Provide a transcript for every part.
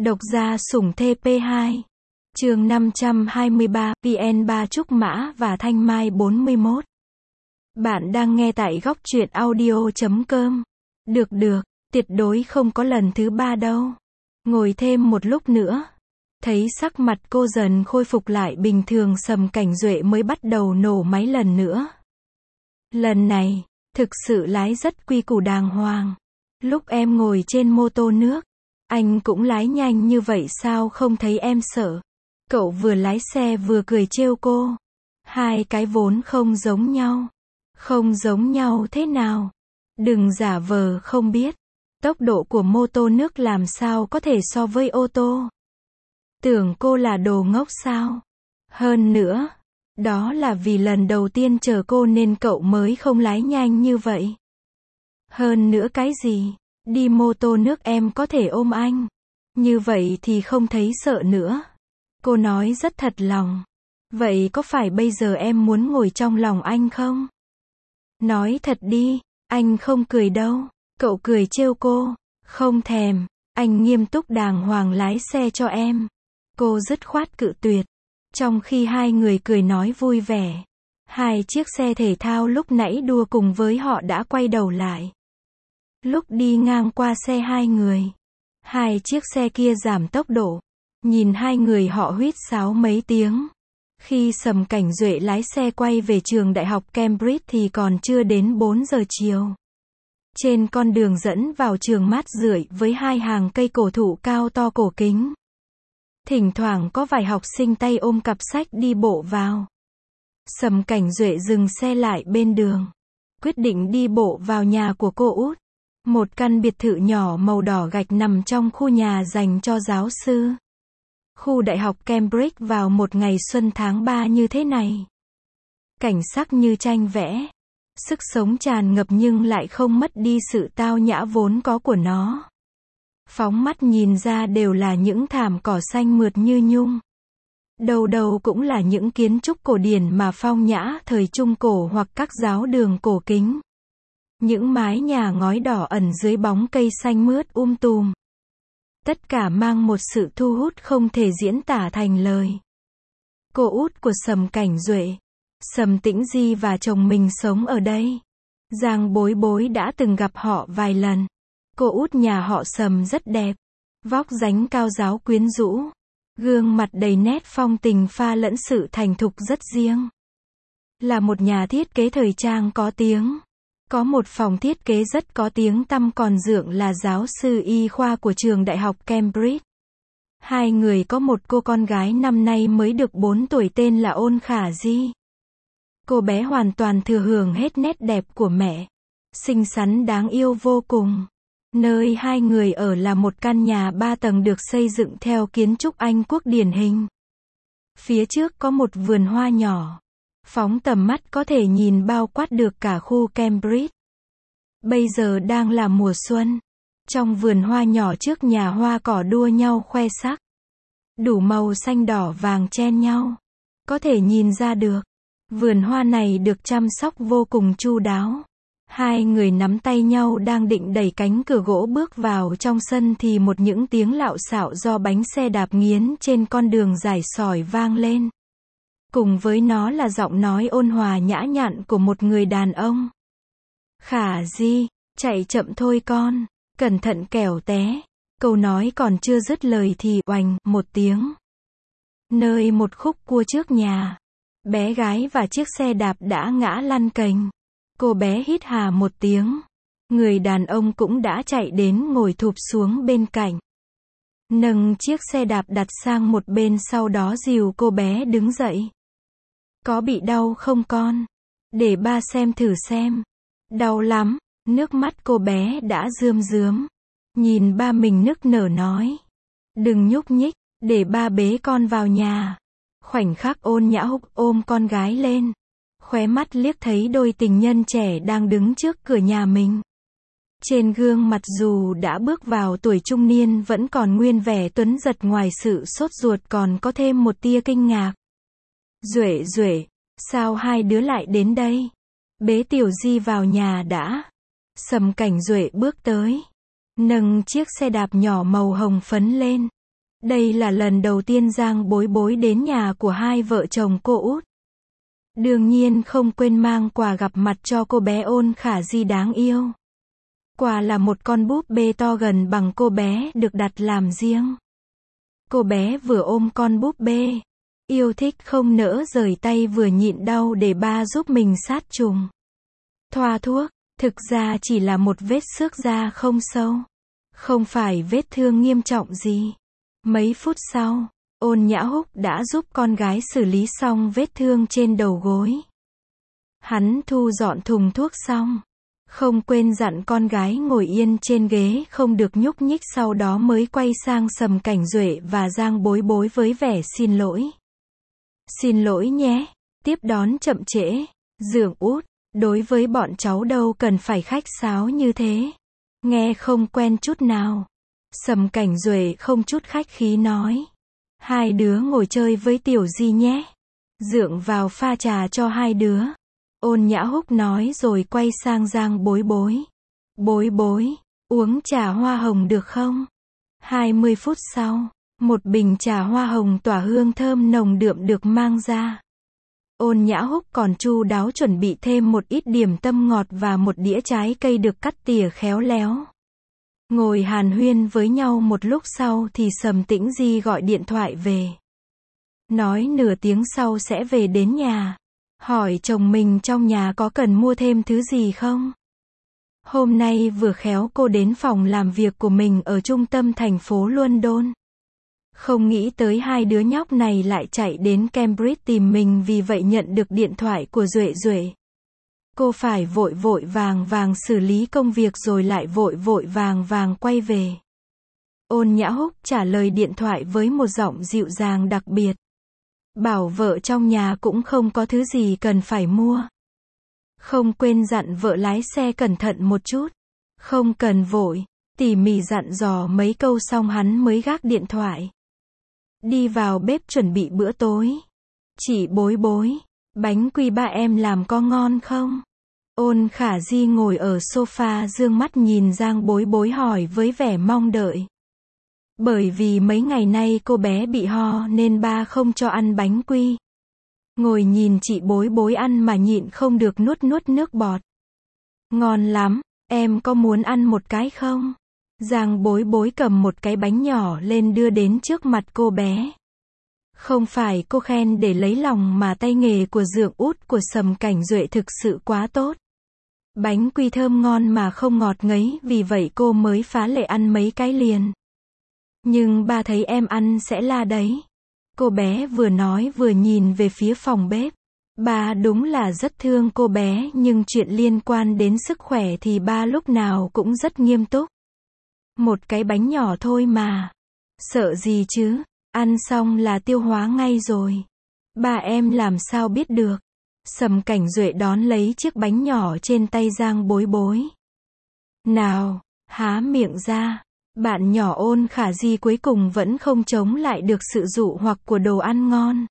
Độc gia sủng TP2. Chương 523, VN3 Trúc Mã và Thanh Mai 41. Bạn đang nghe tại góc truyện audio.com. Được, tuyệt đối không có lần thứ ba đâu. Ngồi thêm một lúc nữa. Thấy sắc mặt cô dần khôi phục lại bình thường, Sầm Cảnh Duệ mới bắt đầu nổ máy lần nữa. Lần này, thực sự lái rất quy củ đàng hoàng. Lúc em ngồi trên mô tô nước, anh cũng lái nhanh như vậy sao không thấy em sợ? Cậu vừa lái xe vừa cười trêu cô. Hai cái vốn không giống nhau. Không giống nhau thế nào? Đừng giả vờ không biết. Tốc độ của mô tô nước làm sao có thể so với ô tô? Tưởng cô là đồ ngốc sao? Hơn nữa, đó là vì lần đầu tiên chở cô nên cậu mới không lái nhanh như vậy. Hơn nữa cái gì? Đi mô tô nước em có thể ôm anh. Như vậy thì không thấy sợ nữa. Cô nói rất thật lòng. Vậy có phải bây giờ em muốn ngồi trong lòng anh không? Nói thật đi, anh không cười đâu. Cậu cười trêu cô. Không thèm, anh nghiêm túc đàng hoàng lái xe cho em. Cô dứt khoát cự tuyệt. Trong khi hai người cười nói vui vẻ, hai chiếc xe thể thao lúc nãy đua cùng với họ đã quay đầu lại. Lúc đi ngang qua xe hai người, hai chiếc xe kia giảm tốc độ. Nhìn hai người họ huýt sáo mấy tiếng. Khi Sầm Cảnh Duệ lái xe quay về trường đại học Cambridge thì còn chưa đến 4 giờ chiều. Trên con đường dẫn vào trường mát rượi với hai hàng cây cổ thụ cao to cổ kính. Thỉnh thoảng có vài học sinh tay ôm cặp sách đi bộ vào. Sầm Cảnh Duệ dừng xe lại bên đường. Quyết định đi bộ vào nhà của cô út. Một căn biệt thự nhỏ màu đỏ gạch nằm trong khu nhà dành cho giáo sư. Khu đại học Cambridge vào một ngày xuân tháng 3 như thế này. Cảnh sắc như tranh vẽ. Sức sống tràn ngập nhưng lại không mất đi sự tao nhã vốn có của nó. Phóng mắt nhìn ra đều là những thảm cỏ xanh mượt như nhung. Đầu đầu cũng là những kiến trúc cổ điển mà phong nhã thời Trung Cổ hoặc các giáo đường cổ kính. Những mái nhà ngói đỏ ẩn dưới bóng cây xanh mướt tùm. Tất cả mang một sự thu hút không thể diễn tả thành lời. Cô út của Sầm Cảnh Duệ, Sầm Tĩnh Di và chồng mình sống ở đây. Giang Bối Bối đã từng gặp họ vài lần. Cô út nhà họ Sầm rất đẹp. Vóc dáng cao ráo quyến rũ. Gương mặt đầy nét phong tình pha lẫn sự thành thục rất riêng. Là một nhà thiết kế thời trang có tiếng. Có một phòng thiết kế rất có tiếng tăm còn dượng là giáo sư y khoa của trường đại học Cambridge. Hai người có một cô con gái năm nay mới được 4 tuổi tên là Ôn Khả Di. Cô bé hoàn toàn thừa hưởng hết nét đẹp của mẹ. Xinh xắn đáng yêu vô cùng. Nơi hai người ở là một căn nhà 3 tầng được xây dựng theo kiến trúc Anh quốc điển hình. Phía trước có một vườn hoa nhỏ. Phóng tầm mắt có thể nhìn bao quát được cả khu Cambridge. Bây giờ đang là mùa xuân. Trong vườn hoa nhỏ trước nhà hoa cỏ đua nhau khoe sắc. Đủ màu xanh đỏ vàng chen nhau. Có thể nhìn ra được. Vườn hoa này được chăm sóc vô cùng chu đáo. Hai người nắm tay nhau đang định đẩy cánh cửa gỗ bước vào trong sân thì một những tiếng lạo xạo do bánh xe đạp nghiến trên con đường dài sỏi vang lên. Cùng với nó là giọng nói ôn hòa nhã nhặn của một người đàn ông. Khả Di, chạy chậm thôi con, cẩn thận kẻo té. Câu nói còn chưa dứt lời thì oành một tiếng. Nơi một khúc cua trước nhà, bé gái và chiếc xe đạp đã ngã lăn kềnh. Cô bé hít hà một tiếng. Người đàn ông cũng đã chạy đến ngồi thụp xuống bên cạnh. Nâng chiếc xe đạp đặt sang một bên sau đó dìu cô bé đứng dậy. Có bị đau không con? Để ba xem thử xem. Đau lắm. Nước mắt cô bé đã rơm rớm. Nhìn ba mình nức nở nói. Đừng nhúc nhích, để ba bế con vào nhà. Khoảnh khắc Ôn Nhã Húc ôm con gái lên. Khóe mắt liếc thấy đôi tình nhân trẻ đang đứng trước cửa nhà mình. Trên gương mặt dù đã bước vào tuổi trung niên vẫn còn nguyên vẻ tuấn giật, ngoài sự sốt ruột còn có thêm một tia kinh ngạc. Duệ, sao hai đứa lại đến đây? Bế Tiểu Di vào nhà đã. Sầm Cảnh Duệ bước tới. Nâng chiếc xe đạp nhỏ màu hồng phấn lên. Đây là lần đầu tiên Giang Bối Bối đến nhà của hai vợ chồng cô út. Đương nhiên không quên mang quà gặp mặt cho cô bé Ôn Khả Di đáng yêu. Quà là một con búp bê to gần bằng cô bé được đặt làm riêng. Cô bé vừa ôm con búp bê, yêu thích không nỡ rời tay, vừa nhịn đau để ba giúp mình sát trùng. Thoa thuốc, thực ra chỉ là một vết xước da không sâu. Không phải vết thương nghiêm trọng gì. Mấy phút sau, Ôn Nhã Húc đã giúp con gái xử lý xong vết thương trên đầu gối. Hắn thu dọn thùng thuốc xong, không quên dặn con gái ngồi yên trên ghế không được nhúc nhích, sau đó mới quay sang Sầm Cảnh Duệ và Giang Bối Bối với vẻ xin lỗi. Xin lỗi nhé, tiếp đón chậm trễ, Dượng út, đối với bọn cháu đâu cần phải khách sáo như thế. Nghe không quen chút nào. Sầm Cảnh Duệ không chút khách khí nói. Hai đứa ngồi chơi với Tiểu Di nhé. Dượng vào pha trà cho hai đứa. Ôn Nhã Húc nói rồi quay sang Giang Bối Bối. Bối Bối, uống trà hoa hồng được không? 20 phút sau, một bình trà hoa hồng tỏa hương thơm nồng đượm được mang ra. Ôn Nhã Húc còn chu đáo chuẩn bị thêm một ít điểm tâm ngọt và một đĩa trái cây được cắt tỉa khéo léo. Ngồi hàn huyên với nhau một lúc sau thì Sầm Tĩnh Di gọi điện thoại về. Nói nửa tiếng sau sẽ về đến nhà. Hỏi chồng mình trong nhà có cần mua thêm thứ gì không? Hôm nay vừa khéo cô đến phòng làm việc của mình ở trung tâm thành phố London. Không nghĩ tới hai đứa nhóc này lại chạy đến Cambridge tìm mình, vì vậy nhận được điện thoại của Duệ Duệ. Cô phải vội vội vàng vàng xử lý công việc rồi lại vội vội vàng vàng quay về. Ôn Nhã Húc trả lời điện thoại với một giọng dịu dàng đặc biệt. Bảo vợ trong nhà cũng không có thứ gì cần phải mua. Không quên dặn vợ lái xe cẩn thận một chút. Không cần vội, tỉ mỉ dặn dò mấy câu xong hắn mới gác điện thoại. Đi vào bếp chuẩn bị bữa tối. Chị Bối Bối, bánh quy ba em làm có ngon không? Ôn Khả Di ngồi ở sofa dương mắt nhìn Giang Bối Bối hỏi với vẻ mong đợi. Bởi vì mấy ngày nay cô bé bị ho nên ba không cho ăn bánh quy. Ngồi nhìn chị Bối Bối ăn mà nhịn không được nuốt nuốt nước bọt. Ngon lắm, em có muốn ăn một cái không? Giang Bối Bối cầm một cái bánh nhỏ lên đưa đến trước mặt cô bé. Không phải cô khen để lấy lòng mà tay nghề của dượng út của Sầm Cảnh Duệ thực sự quá tốt. Bánh quy thơm ngon mà không ngọt ngấy, vì vậy cô mới phá lệ ăn mấy cái liền. Nhưng ba thấy em ăn sẽ la đấy. Cô bé vừa nói vừa nhìn về phía phòng bếp. Ba đúng là rất thương cô bé, nhưng chuyện liên quan đến sức khỏe thì ba lúc nào cũng rất nghiêm túc. Một cái bánh nhỏ thôi mà. Sợ gì chứ, ăn xong là tiêu hóa ngay rồi. Ba em làm sao biết được. Sầm Cảnh Duệ đón lấy chiếc bánh nhỏ trên tay Giang Bối Bối. Nào, há miệng ra. Bạn nhỏ Ôn Khả Di cuối cùng vẫn không chống lại được sự dụ hoặc của đồ ăn ngon.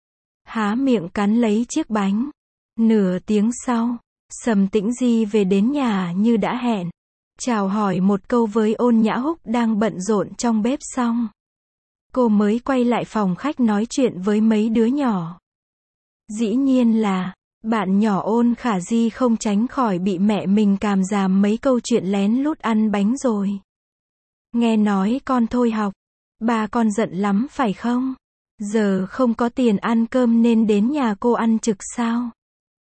Há miệng cắn lấy chiếc bánh. Nửa tiếng sau, Sầm Tĩnh Di về đến nhà như đã hẹn. Chào hỏi một câu với Ôn Nhã Húc đang bận rộn trong bếp xong. Cô mới quay lại phòng khách nói chuyện với mấy đứa nhỏ. Dĩ nhiên là, bạn nhỏ Ôn Khả Di không tránh khỏi bị mẹ mình càm ràm mấy câu chuyện lén lút ăn bánh rồi. Nghe nói con thôi học, ba con giận lắm phải không? Giờ không có tiền ăn cơm nên đến nhà cô ăn trực sao?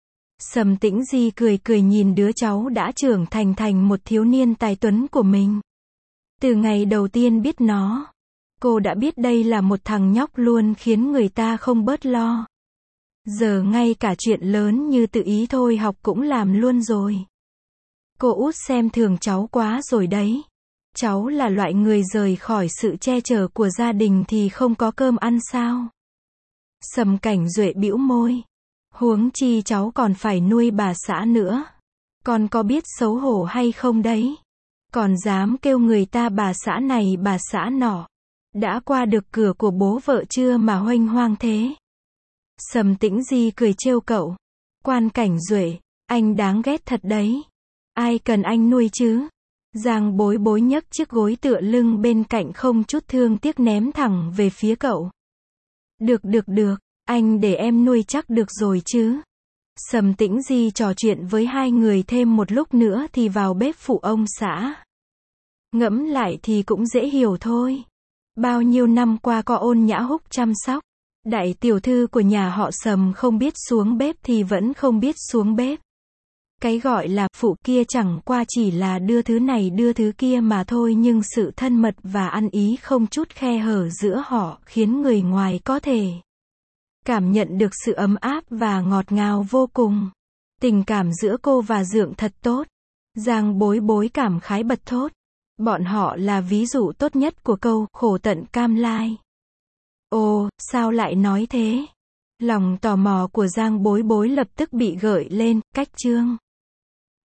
Sầm Tĩnh Di cười cười nhìn đứa cháu đã trưởng thành một thiếu niên tài tuấn của mình. Từ ngày đầu tiên biết nó, cô đã biết đây là một thằng nhóc luôn khiến người ta không bớt lo. Giờ ngay cả chuyện lớn như tự ý thôi học cũng làm luôn rồi. Cô út xem thường cháu quá rồi đấy. Cháu là loại người rời khỏi sự che chở của gia đình thì không có cơm ăn sao? Sầm Cảnh Duệ bĩu môi. Huống chi cháu còn phải nuôi bà xã nữa. Con có biết xấu hổ hay không đấy? Còn dám kêu người ta bà xã này bà xã nọ. Đã qua được cửa của bố vợ chưa mà huênh hoang thế? Sầm Tĩnh Di cười trêu cậu. Quan Cảnh Duệ, anh đáng ghét thật đấy. Ai cần anh nuôi chứ? Giang Bối Bối nhấc chiếc gối tựa lưng bên cạnh không chút thương tiếc ném thẳng về phía cậu. Được, anh để em nuôi chắc được rồi chứ. Sầm Tĩnh Di trò chuyện với hai người thêm một lúc nữa thì vào bếp phụ ông xã. Ngẫm lại thì cũng dễ hiểu thôi. Bao nhiêu năm qua có Ôn Nhã Húc chăm sóc. Đại tiểu thư của nhà họ Sầm không biết xuống bếp thì vẫn không biết xuống bếp. Cái gọi là phụ kia chẳng qua chỉ là đưa thứ này đưa thứ kia mà thôi, nhưng sự thân mật và ăn ý không chút khe hở giữa họ khiến người ngoài có thể cảm nhận được sự ấm áp và ngọt ngào vô cùng. Tình cảm giữa cô và Dượng thật tốt. Giang Bối Bối cảm khái bật thốt. Bọn họ là ví dụ tốt nhất của câu khổ tận cam lai. Ồ, sao lại nói thế? Lòng tò mò của Giang Bối Bối lập tức bị gợi lên. Cách chương